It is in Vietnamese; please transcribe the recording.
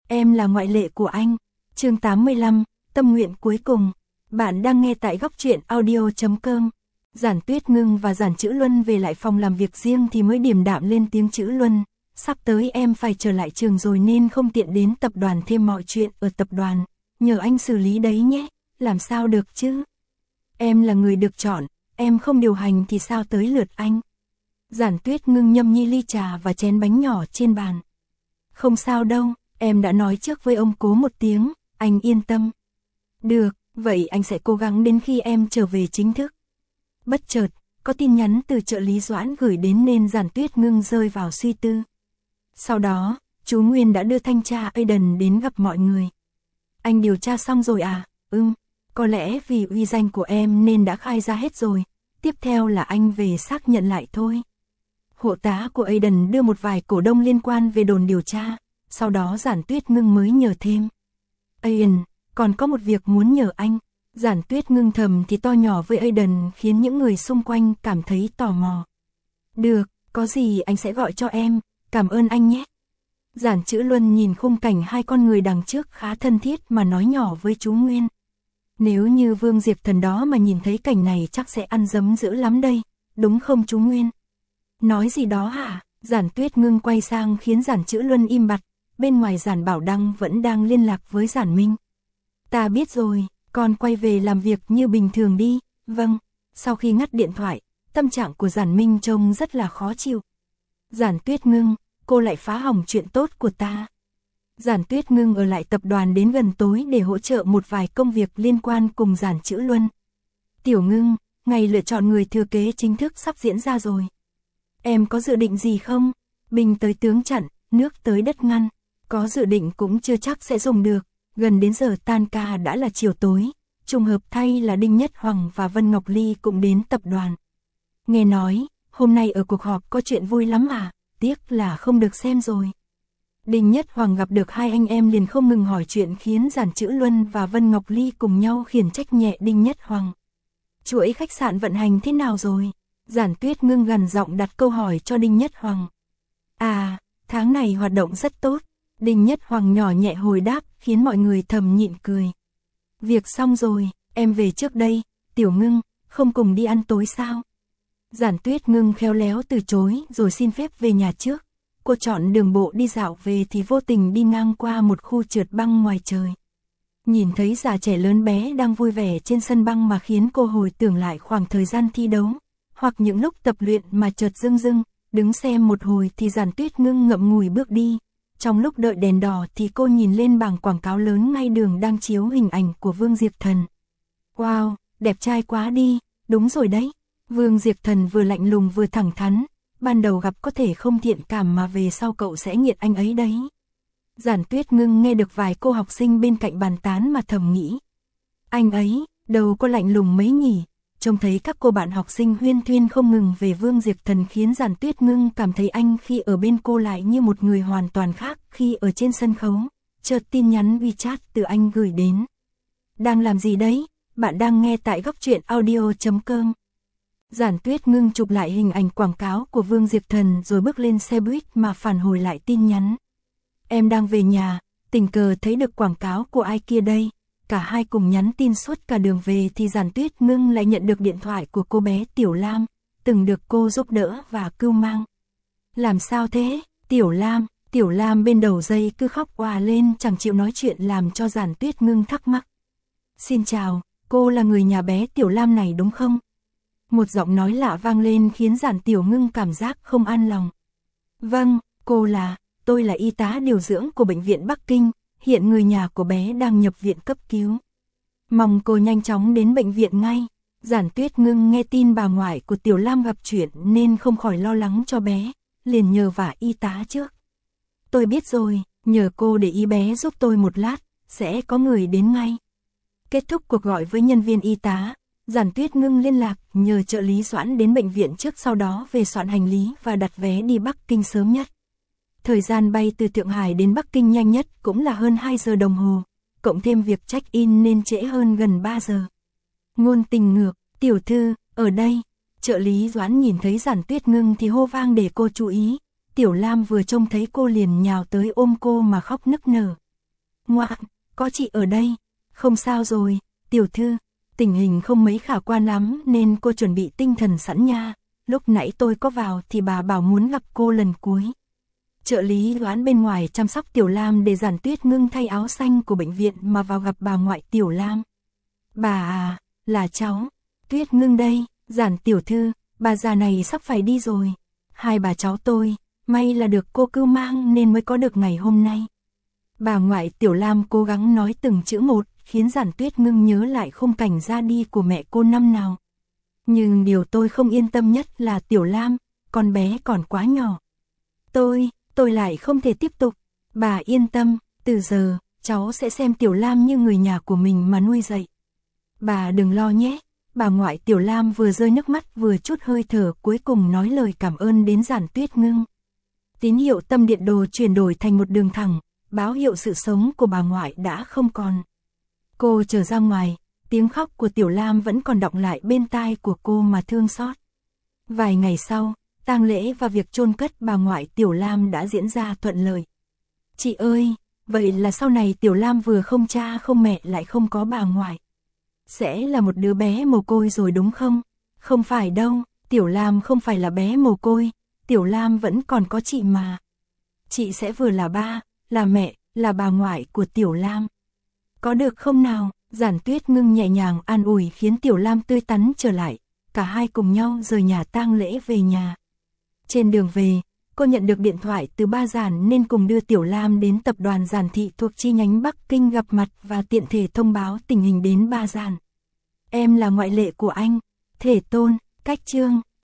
Em là ngoại lệ của anh. Chương 85, tâm nguyện cuối cùng. Bạn đang nghe tại góc truyện audio.com. Giản Tuyết Ngưng và Giản Chữ Luân về lại phòng làm việc riêng thì mới điềm đạm lên tiếng. Chữ Luân, sắp tới em phải trở lại trường rồi nên không tiện đến tập đoàn, thêm mọi chuyện ở tập đoàn nhờ anh xử lý đấy nhé. Làm sao được chứ? Em là người được chọn, em không điều hành thì sao tới lượt anh? Giản Tuyết Ngưng nhâm nhi ly trà và chén bánh nhỏ trên bàn. Không sao đâu, em đã nói trước với ông Cố một tiếng, anh yên tâm. Được, vậy anh sẽ cố gắng đến khi em trở về chính thức. Bất chợt, có tin nhắn từ trợ lý Doãn gửi đến nên Giản Tuyết Ngưng rơi vào suy tư. Sau đó, chú Nguyên đã đưa thanh tra Aiden đến gặp mọi người. Anh điều tra xong rồi à? Có lẽ vì uy danh của em nên đã khai ra hết rồi. Tiếp theo là anh về xác nhận lại thôi. Hộ tá của Aiden đưa một vài cổ đông liên quan về đồn điều tra. Sau đó Giản Tuyết Ngưng mới nhờ thêm. Aiden, còn có một việc muốn nhờ anh. Giản Tuyết Ngưng thầm thì to nhỏ với Aiden khiến những người xung quanh cảm thấy tò mò. Được, có gì anh sẽ gọi cho em, cảm ơn anh nhé. Giản Chữ Luân nhìn khung cảnh hai con người đằng trước khá thân thiết mà nói nhỏ với chú Nguyên. Nếu như Vương Diệp Thần đó mà nhìn thấy cảnh này chắc sẽ ăn dấm dữ lắm đây, đúng không chú Nguyên? Nói gì đó hả? Giản Tuyết Ngưng quay sang khiến Giản Chữ Luân im bặt, bên ngoài Giản Bảo Đăng vẫn đang liên lạc với Giản Minh. Ta biết rồi, con quay về làm việc như bình thường đi. Vâng. Sau khi ngắt điện thoại, tâm trạng của Giản Minh trông rất là khó chịu. Giản Tuyết Ngưng, cô lại phá hỏng chuyện tốt của ta. Giản Tuyết Ngưng ở lại tập đoàn đến gần tối để hỗ trợ một vài công việc liên quan cùng Giản Chữ Luân. Tiểu Ngưng, ngày lựa chọn người thừa kế chính thức sắp diễn ra rồi. Em có dự định gì không? Binh tới tướng chặn, nước tới đất ngăn. Có dự định cũng chưa chắc sẽ dùng được. Gần đến giờ tan ca đã là chiều tối. Trùng hợp thay là Đinh Nhất Hoàng và Vân Ngọc Ly cũng đến tập đoàn. Nghe nói, hôm nay ở cuộc họp có chuyện vui lắm à? Tiếc là không được xem rồi. Đinh Nhất Hoàng gặp được hai anh em liền không ngừng hỏi chuyện khiến Giản Chữ Luân và Vân Ngọc Ly cùng nhau khiển trách nhẹ Đinh Nhất Hoàng. Chuỗi khách sạn vận hành thế nào rồi? Giản Tuyết Ngưng gằn giọng đặt câu hỏi cho Đinh Nhất Hoàng. À, tháng này hoạt động rất tốt. Đinh Nhất Hoàng nhỏ nhẹ hồi đáp khiến mọi người thầm nhịn cười. Việc xong rồi, em về trước đây. Tiểu Ngưng, không cùng đi ăn tối sao? Giản Tuyết Ngưng khéo léo từ chối rồi xin phép về nhà trước. Cô chọn đường bộ đi dạo về thì vô tình đi ngang qua một khu trượt băng ngoài trời. Nhìn thấy già trẻ lớn bé đang vui vẻ trên sân băng mà khiến cô hồi tưởng lại khoảng thời gian thi đấu. Hoặc những lúc tập luyện mà chợt dưng dưng, đứng xem một hồi thì Giản Tuyết Ngưng ngậm ngùi bước đi. Trong lúc đợi đèn đỏ thì cô nhìn lên bảng quảng cáo lớn ngay đường đang chiếu hình ảnh của Vương Diệp Thần. Wow, đẹp trai quá đi, đúng rồi đấy. Vương Diệp Thần vừa lạnh lùng vừa thẳng thắn, ban đầu gặp có thể không thiện cảm mà về sau cậu sẽ nghiện anh ấy đấy. Giản Tuyết Ngưng nghe được vài cô học sinh bên cạnh bàn tán mà thầm nghĩ. Anh ấy, đâu có lạnh lùng mấy nhỉ? Trông thấy các cô bạn học sinh huyên thuyên không ngừng về Vương Diệp Thần khiến Giản Tuyết Ngưng cảm thấy anh khi ở bên cô lại như một người hoàn toàn khác khi ở trên sân khấu. Chợt tin nhắn WeChat từ anh gửi đến. Đang làm gì đấy? Bạn đang nghe tại góc truyện audio.com. Giản Tuyết Ngưng chụp lại hình ảnh quảng cáo của Vương Diệp Thần rồi bước lên xe buýt mà phản hồi lại tin nhắn. Em đang về nhà, tình cờ thấy được quảng cáo của ai kia đây. Cả hai cùng nhắn tin suốt cả đường về thì Giản Tuyết Ngưng lại nhận được điện thoại của cô bé Tiểu Lam, từng được cô giúp đỡ và cưu mang. Làm sao thế? Tiểu Lam bên đầu dây cứ khóc òa lên chẳng chịu nói chuyện làm cho Giản Tuyết Ngưng thắc mắc. Xin chào, cô là người nhà bé Tiểu Lam này đúng không? Một giọng nói lạ vang lên khiến Giản Tiểu Ngưng cảm giác không an lòng. Vâng, tôi là y tá điều dưỡng của bệnh viện Bắc Kinh, hiện người nhà của bé đang nhập viện cấp cứu. Mong cô nhanh chóng đến bệnh viện ngay. Giản Tuyết Ngưng nghe tin bà ngoại của Tiểu Lam gặp chuyện nên không khỏi lo lắng cho bé, liền nhờ vả y tá trước. Tôi biết rồi, nhờ cô để ý bé giúp tôi một lát, sẽ có người đến ngay. Kết thúc cuộc gọi với nhân viên y tá, Giản Tuyết Ngưng liên lạc nhờ trợ lý Doãn đến bệnh viện trước, sau đó về soạn hành lý và đặt vé đi Bắc Kinh sớm nhất. Thời gian bay từ Thượng Hải đến Bắc Kinh nhanh nhất cũng là hơn 2 giờ đồng hồ, cộng thêm việc check-in nên trễ hơn gần 3 giờ. Ngôn Tình Ngược, tiểu thư, ở đây. Trợ lý Doãn nhìn thấy Giản Tuyết Ngưng thì hô vang để cô chú ý. Tiểu Lam vừa trông thấy cô liền nhào tới ôm cô mà khóc nức nở. Ngoạn, có chị ở đây. Không sao rồi, tiểu thư. Tình hình không mấy khả quan lắm nên cô chuẩn bị tinh thần sẵn nha. Lúc nãy tôi có vào thì bà bảo muốn gặp cô lần cuối. Trợ lý Doãn bên ngoài chăm sóc Tiểu Lam để Giản Tuyết Ngưng thay áo xanh của bệnh viện mà vào gặp bà ngoại Tiểu Lam. Bà à, là cháu. Tuyết Ngưng đây, Giản tiểu thư, bà già này sắp phải đi rồi. Hai bà cháu tôi, may là được cô cưu mang nên mới có được ngày hôm nay. Bà ngoại Tiểu Lam cố gắng nói từng chữ một, khiến Giản Tuyết Ngưng nhớ lại khung cảnh ra đi của mẹ cô năm nào. Nhưng điều tôi không yên tâm nhất là Tiểu Lam, con bé còn quá nhỏ. Tôi lại không thể tiếp tục. Bà yên tâm, từ giờ, cháu sẽ xem Tiểu Lam như người nhà của mình mà nuôi dạy. Bà đừng lo nhé. Bà ngoại Tiểu Lam vừa rơi nước mắt vừa chút hơi thở cuối cùng nói lời cảm ơn đến Giản Tuyết Ngưng. Tín hiệu tâm điện đồ chuyển đổi thành một đường thẳng, báo hiệu sự sống của bà ngoại đã không còn. Cô trở ra ngoài, tiếng khóc của Tiểu Lam vẫn còn đọng lại bên tai của cô mà thương xót. Vài ngày sau, tang lễ và việc chôn cất bà ngoại Tiểu Lam đã diễn ra thuận lợi. Chị ơi, vậy là sau này Tiểu Lam vừa không cha không mẹ lại không có bà ngoại. Sẽ là một đứa bé mồ côi rồi đúng không? Không phải đâu, Tiểu Lam không phải là bé mồ côi, Tiểu Lam vẫn còn có chị mà. Chị sẽ vừa là ba, là mẹ, là bà ngoại của Tiểu Lam. Có được không nào? Giản Tuyết Ngưng nhẹ nhàng an ủi khiến Tiểu Lam tươi tắn trở lại. Cả hai cùng nhau rời nhà tang lễ về nhà. Trên đường về, cô nhận được điện thoại từ ba Giản nên cùng đưa Tiểu Lam đến tập đoàn Giản Thị thuộc chi nhánh Bắc Kinh gặp mặt và tiện thể thông báo tình hình đến ba Giản. Em là ngoại lệ của anh. Thể tôn, cách chương.